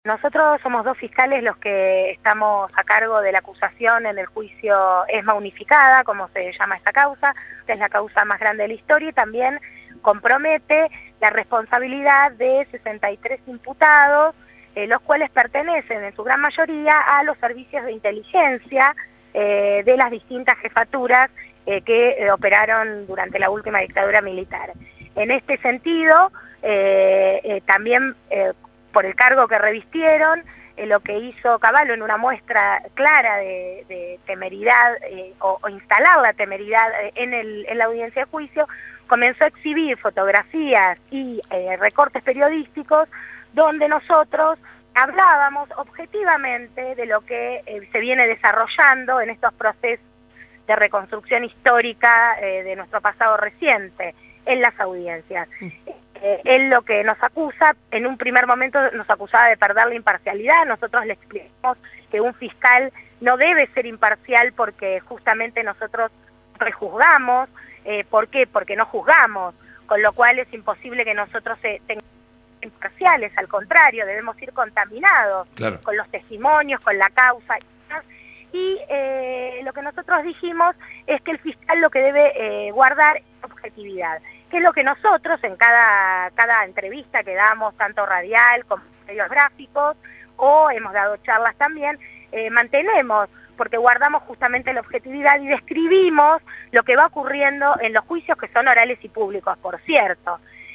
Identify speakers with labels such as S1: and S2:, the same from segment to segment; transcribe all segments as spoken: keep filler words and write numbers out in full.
S1: Nosotros somos dos fiscales los que estamos a cargo de la acusación en el juicio ESMA unificada, como se llama esta causa, que es la causa más grande de la historia, y también compromete la responsabilidad de sesenta y tres imputados, eh, los cuales pertenecen en su gran mayoría a los servicios de inteligencia eh, de las distintas jefaturas eh, que eh, operaron durante la última dictadura militar. En este sentido, eh, eh, también eh, por el cargo que revistieron, eh, lo que hizo Cavallo en una muestra clara de, de temeridad eh, o, o instalar la temeridad eh, en, el, en la audiencia de juicio, comenzó a exhibir fotografías y eh, recortes periodísticos donde nosotros hablábamos objetivamente de lo que eh, se viene desarrollando en estos procesos de reconstrucción histórica eh, de nuestro pasado reciente en las audiencias. Eh, él lo que nos acusa, en un primer momento nos acusaba de perder la imparcialidad. Nosotros le explicamos que un fiscal no debe ser imparcial porque justamente nosotros prejuzgamos. Eh, ¿Por qué? Porque no juzgamos, con lo cual es imposible que nosotros eh, tengamos imparciales, al contrario, debemos ir contaminados claro. con los testimonios, con la causa. Y eh, lo que nosotros dijimos es que el fiscal lo que debe eh, guardar es objetividad, que es lo que nosotros en cada, cada entrevista que damos, tanto radial como medios gráficos, o hemos dado charlas también, eh, mantenemos, porque guardamos justamente la objetividad y describimos lo que va ocurriendo en los juicios, que son orales y públicos, por cierto.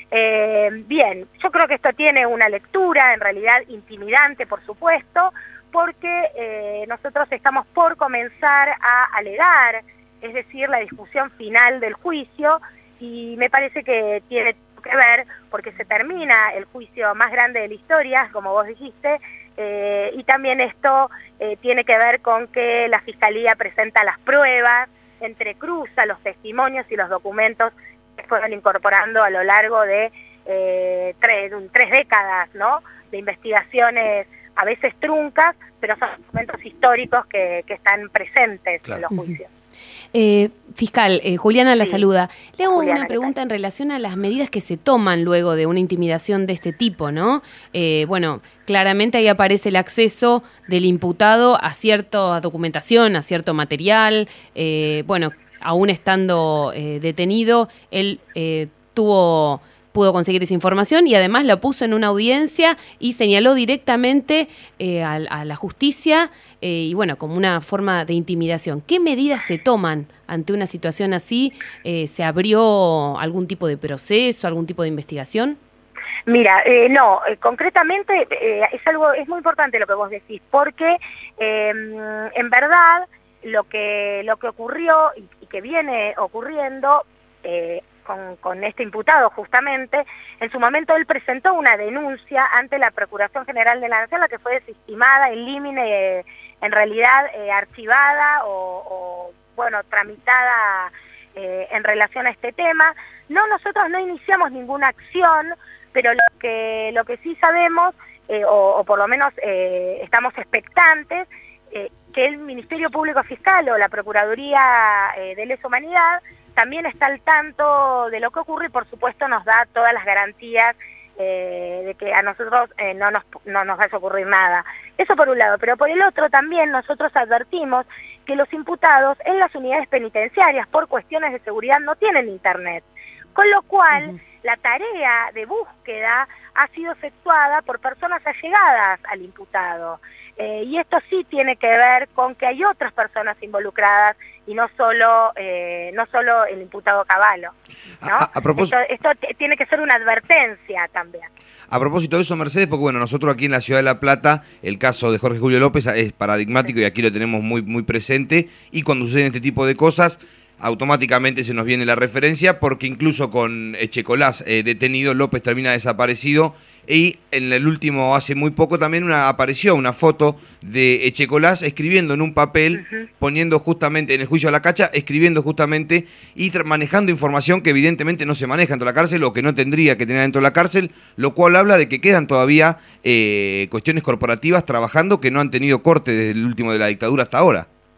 S1: Eh, bien, yo creo que esto tiene una lectura, en realidad intimidante, por supuesto, porque eh, nosotros estamos por comenzar a alegar, es decir, la discusión final del juicio, y me parece que tiene que ver porque se termina el juicio más grande de la historia, como vos dijiste, eh, y también esto eh, tiene que ver con que la Fiscalía presenta las pruebas, entrecruza los testimonios y los documentos que fueron incorporando a lo largo de eh, tres, tres décadas, ¿no?, de investigaciones a veces truncas, pero son documentos históricos que, que están presentes claro. en los juicios.
S2: Eh, fiscal, eh, Juliana la sí. saluda. Le hago
S1: Juliana,
S2: una pregunta en relación a las medidas que se toman luego de una intimidación de este tipo, ¿no? Eh, bueno, claramente ahí aparece el acceso del imputado a cierta documentación, a cierto material. Eh, bueno, aún estando eh, detenido, él eh, tuvo... pudo conseguir esa información y además la puso en una audiencia y señaló directamente eh, a, a la justicia eh, y bueno, como una forma de intimidación. ¿Qué medidas se toman ante una situación así? Eh, ¿Se abrió algún tipo de proceso, algún tipo de investigación?
S1: Mira, eh, no, eh, concretamente eh, es algo, es muy importante lo que vos decís, porque eh, en verdad lo que, lo que ocurrió y, y que viene ocurriendo eh, Con, con este imputado justamente, en su momento él presentó una denuncia ante la Procuración General de la Nación, la que fue desestimada, en límite, eh, en realidad eh, archivada o, o, bueno, tramitada eh, en relación a este tema. No, nosotros no iniciamos ninguna acción, pero lo que, lo que sí sabemos, eh, o, o por lo menos eh, estamos expectantes, eh, que el Ministerio Público Fiscal o la Procuraduría eh, de Lesa Humanidad también está al tanto de lo que ocurre y por supuesto nos da todas las garantías eh, de que a nosotros eh, no, nos, no nos vaya a ocurrir nada. Eso por un lado, pero por el otro también nosotros advertimos que los imputados en las unidades penitenciarias por cuestiones de seguridad no tienen internet, con lo cual uh-huh. la tarea de búsqueda ha sido efectuada por personas allegadas al imputado. Eh, y esto sí tiene que ver con que hay otras personas involucradas y no solo eh, no solo el imputado Cavallo, ¿no? A, a propósito, esto, esto tiene que ser una advertencia también.
S3: A propósito de eso, Mercedes, porque bueno, nosotros aquí en la Ciudad de La Plata, el caso de Jorge Julio López es paradigmático sí. y aquí lo tenemos muy, muy presente, y cuando suceden este tipo de cosas, automáticamente se nos viene la referencia, porque incluso con Echecolás eh, detenido, López termina desaparecido, y en el último, hace muy poco también una, apareció una foto de Echecolás escribiendo en un papel, uh-huh. poniendo justamente en el juicio a la cacha, escribiendo justamente y manejando información que evidentemente no se maneja dentro de la cárcel o que no tendría que tener dentro de la cárcel, lo cual habla de que quedan todavía eh, cuestiones corporativas trabajando que no han tenido corte desde el último de la dictadura hasta ahora.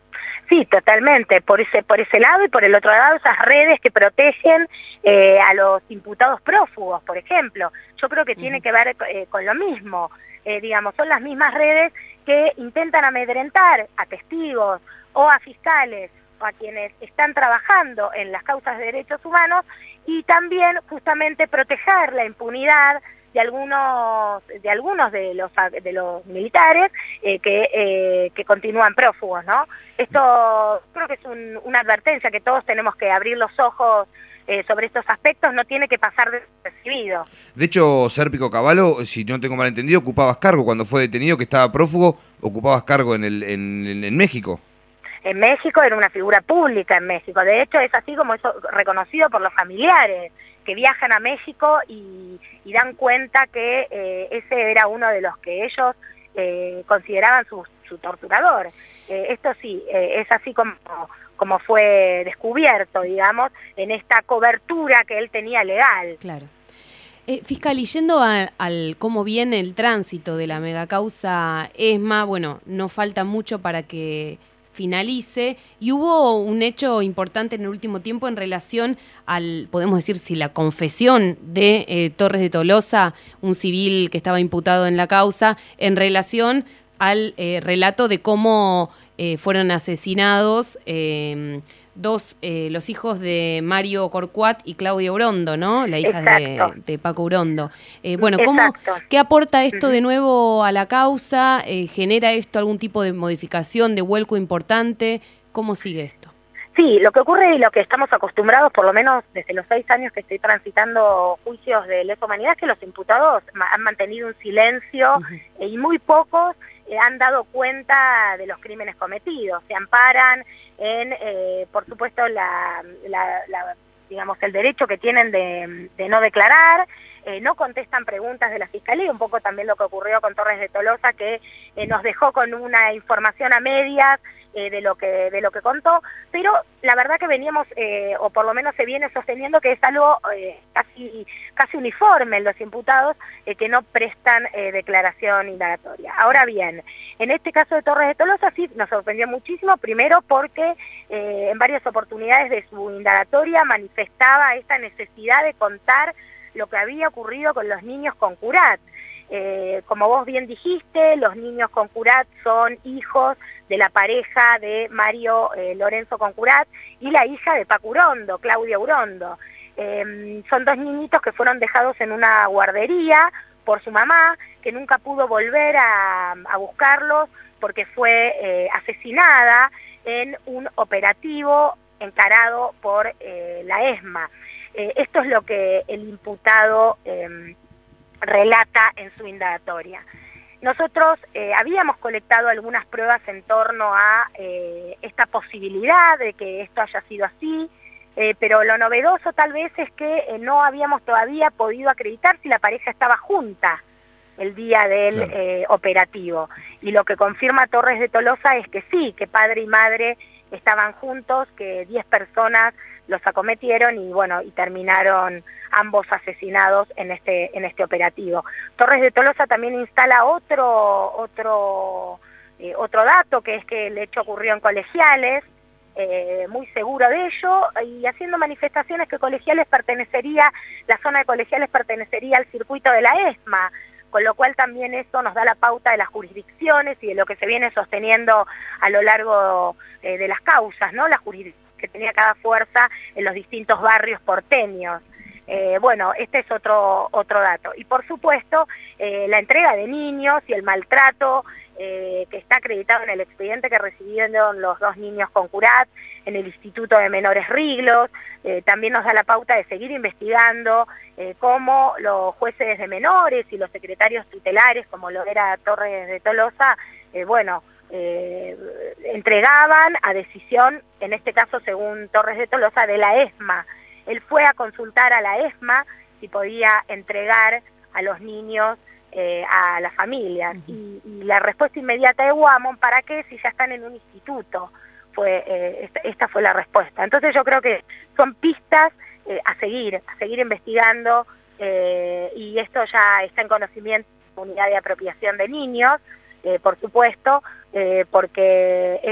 S1: Sí, totalmente, por ese, por ese lado y por el otro lado esas redes que protegen eh, a los imputados prófugos, por ejemplo. Yo creo que uh-huh. tiene que ver eh, con lo mismo, eh, digamos, son las mismas redes que intentan amedrentar a testigos o a fiscales o a quienes están trabajando en las causas de derechos humanos y también justamente proteger la impunidad de algunos de algunos de los de los militares eh, que, eh, que continúan prófugos, ¿no? Esto creo que es un, una advertencia que todos tenemos que abrir los ojos eh, sobre estos aspectos, no tiene que pasar desapercibido.
S3: De hecho, Sérpico Cavallo, si no tengo mal entendido, ocupabas cargo cuando fue detenido, que estaba prófugo, ocupabas cargo en, el, en, en, en México.
S1: En México era una figura pública en México, de hecho es así como es reconocido por los familiares que viajan a México y, y dan cuenta que eh, ese era uno de los que ellos eh, consideraban su, su torturador. Eh, esto sí, eh, es así como, como fue descubierto, digamos, en esta cobertura que él tenía legal.
S2: Claro. Eh, fiscal, y yendo a, al cómo viene el tránsito de la megacausa ESMA, bueno, no falta mucho para que finalice, y hubo un hecho importante en el último tiempo en relación al, podemos decir, si la confesión de eh, Torres de Tolosa, un civil que estaba imputado en la causa, en relación al eh, relato de cómo eh, fueron asesinados eh, dos, eh, los hijos de Mario Corcuat y Claudia Urondo, ¿no? La hija de, de Paco Urondo. Eh, bueno, ¿cómo, ¿qué aporta esto de nuevo a la causa? Eh, ¿Genera esto algún tipo de modificación, de vuelco importante? ¿Cómo sigue esto?
S1: Sí, lo que ocurre y lo que estamos acostumbrados, por lo menos desde los seis años que estoy transitando juicios de lesa humanidad, es que los imputados han mantenido un silencio uh-huh. y muy pocos eh, han dado cuenta de los crímenes cometidos. Se amparan en, eh, por supuesto, la, la, la, digamos, el derecho que tienen de, de no declarar, eh, no contestan preguntas de la Fiscalía, un poco también lo que ocurrió con Torres de Tolosa, que eh, nos dejó con una información a medias, Eh, de lo que de lo que contó, pero la verdad que veníamos, eh, o por lo menos se viene sosteniendo que es algo eh, casi casi uniforme en los imputados eh, que no prestan eh, declaración indagatoria. Ahora bien, en este caso de Torres de Tolosa sí nos sorprendió muchísimo, primero porque eh, en varias oportunidades de su indagatoria manifestaba esta necesidad de contar lo que había ocurrido con los niños con Curat. Eh, como vos bien dijiste, los niños con Curat son hijos de la pareja de Mario eh, Lorenzo con Curat y la hija de Paco Urondo, Claudia Urondo. Eh, son dos niñitos que fueron dejados en una guardería por su mamá, que nunca pudo volver a, a buscarlos porque fue eh, asesinada en un operativo encarado por eh, la ESMA. Eh, esto es lo que el imputado eh, relata en su indagatoria. Nosotros eh, habíamos colectado algunas pruebas en torno a eh, esta posibilidad de que esto haya sido así, eh, pero lo novedoso tal vez es que eh, no habíamos todavía podido acreditar si la pareja estaba junta el día del claro. eh, operativo. Y lo que confirma Torres de Tolosa es que sí, que padre y madre estaban juntos, que diez personas los acometieron y bueno, y terminaron ambos asesinados en este, en este operativo. Torres de Tolosa también instala otro, otro, eh, otro dato, que es que el hecho ocurrió en Colegiales, eh, muy seguro de ello, y haciendo manifestaciones que Colegiales pertenecería, la zona de Colegiales pertenecería al circuito de la ESMA, con lo cual también eso nos da la pauta de las jurisdicciones y de lo que se viene sosteniendo a lo largo eh, de las causas, ¿no? La jurisdicción que tenía cada fuerza en los distintos barrios porteños. Eh, bueno, este es otro, otro dato. Y por supuesto, eh, la entrega de niños y el maltrato eh, que está acreditado en el expediente que recibieron los dos niños con Curat en el Instituto de Menores Riglos, eh, también nos da la pauta de seguir investigando eh, cómo los jueces de menores y los secretarios tutelares, como lo era Torres de Tolosa, eh, bueno, eh, entregaban a decisión, en este caso según Torres de Tolosa, de la ESMA. Él fue a consultar a la ESMA si podía entregar a los niños eh, a las familias. Uh-huh. y, y la respuesta inmediata de Guamón, ¿para qué si ya están en un instituto? Fue, eh, esta, esta fue la respuesta. Entonces yo creo que son pistas eh, a seguir, a seguir investigando, eh, y esto ya está en conocimiento de la Unidad de Apropiación de Niños, eh, por supuesto, eh, porque ellos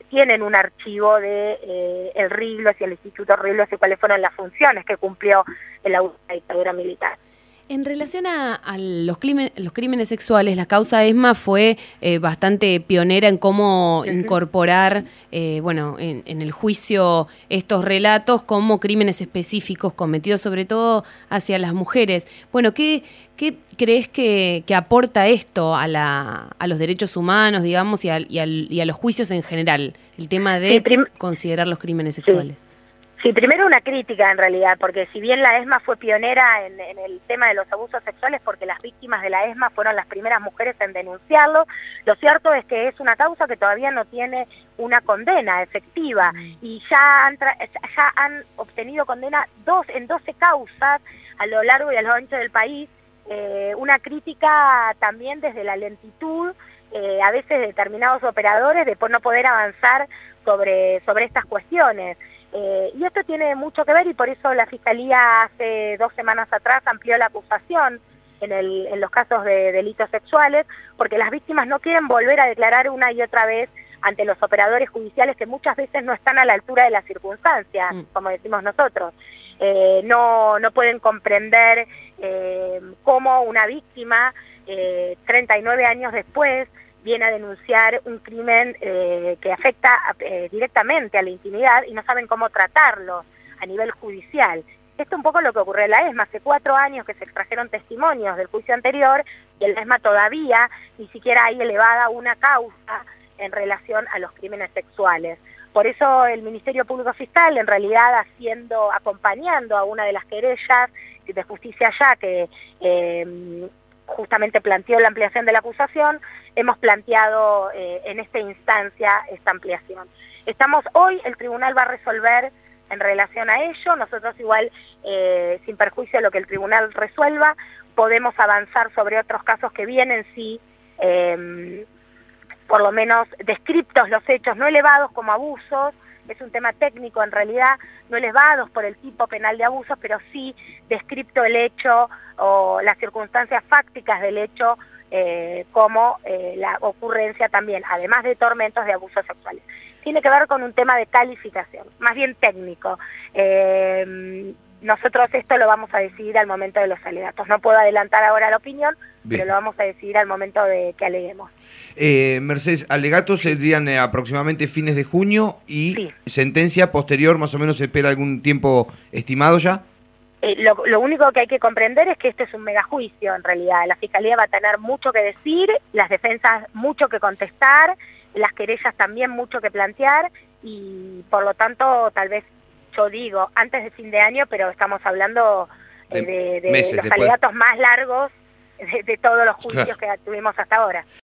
S1: tienen un archivo de eh, el Riglos y el Instituto Riglos y cuáles fueron las funciones que cumplió en la dictadura militar.
S2: En relación a, a los, crímenes, los crímenes sexuales, la causa ESMA fue eh, bastante pionera en cómo uh-huh. incorporar, eh, bueno, en, en el juicio estos relatos como crímenes específicos cometidos sobre todo hacia las mujeres. Bueno, ¿qué, qué crees que, que aporta esto a, la, a los derechos humanos, digamos, y a, y, a, y a los juicios en general? El tema de sí, prim- considerar los crímenes sexuales.
S1: Sí. Sí, primero una crítica en realidad, porque si bien la ESMA fue pionera en, en el tema de los abusos sexuales, porque las víctimas de la ESMA fueron las primeras mujeres en denunciarlo, lo cierto es que es una causa que todavía no tiene una condena efectiva y ya han, tra- ya han obtenido condena dos, en doce causas a lo largo y a lo ancho del país, eh, una crítica también desde la lentitud, eh, a veces de determinados operadores, de por no poder avanzar sobre, sobre estas cuestiones. Eh, y esto tiene mucho que ver y por eso la Fiscalía hace dos semanas atrás amplió la acusación en, el, en los casos de delitos sexuales, porque las víctimas no quieren volver a declarar una y otra vez ante los operadores judiciales que muchas veces no están a la altura de las circunstancias, mm. como decimos nosotros. Eh, no, no pueden comprender eh, cómo una víctima, eh, treinta y nueve años después, viene a denunciar un crimen eh, que afecta eh, directamente a la intimidad y no saben cómo tratarlo a nivel judicial. Esto es un poco lo que ocurrió en la ESMA. Hace cuatro años que se extrajeron testimonios del juicio anterior y en la ESMA todavía ni siquiera hay elevada una causa en relación a los crímenes sexuales. Por eso el Ministerio Público Fiscal, en realidad haciendo, acompañando a una de las querellas de Justicia Ya, que eh, justamente planteó la ampliación de la acusación, hemos planteado eh, en esta instancia esta ampliación. Estamos hoy, el tribunal va a resolver en relación a ello, nosotros igual, eh, sin perjuicio de lo que el tribunal resuelva, podemos avanzar sobre otros casos que vienen, sí, eh, por lo menos descriptos los hechos, no elevados como abusos, es un tema técnico en realidad, no elevados por el tipo penal de abusos, pero sí descripto el hecho o las circunstancias fácticas del hecho, eh, como eh, la ocurrencia también, además de tormentos, de abusos sexuales. Tiene que ver con un tema de calificación, más bien técnico. Eh, nosotros esto lo vamos a decidir al momento de los alegatos. No puedo adelantar ahora la opinión, bien, pero lo vamos a decidir al momento de que aleguemos.
S3: Eh, Mercedes, alegatos serían eh, aproximadamente fines de junio y sí. Sentencia posterior, más o menos se espera algún tiempo estimado ya.
S1: Eh, lo, lo único que hay que comprender es que este es un megajuicio en realidad. La Fiscalía va a tener mucho que decir, las defensas mucho que contestar, las querellas también mucho que plantear y por lo tanto tal vez yo digo antes de fin de año, pero estamos hablando eh, de, de, de los alegatos más largos de, de todos los juicios claro. que tuvimos hasta ahora.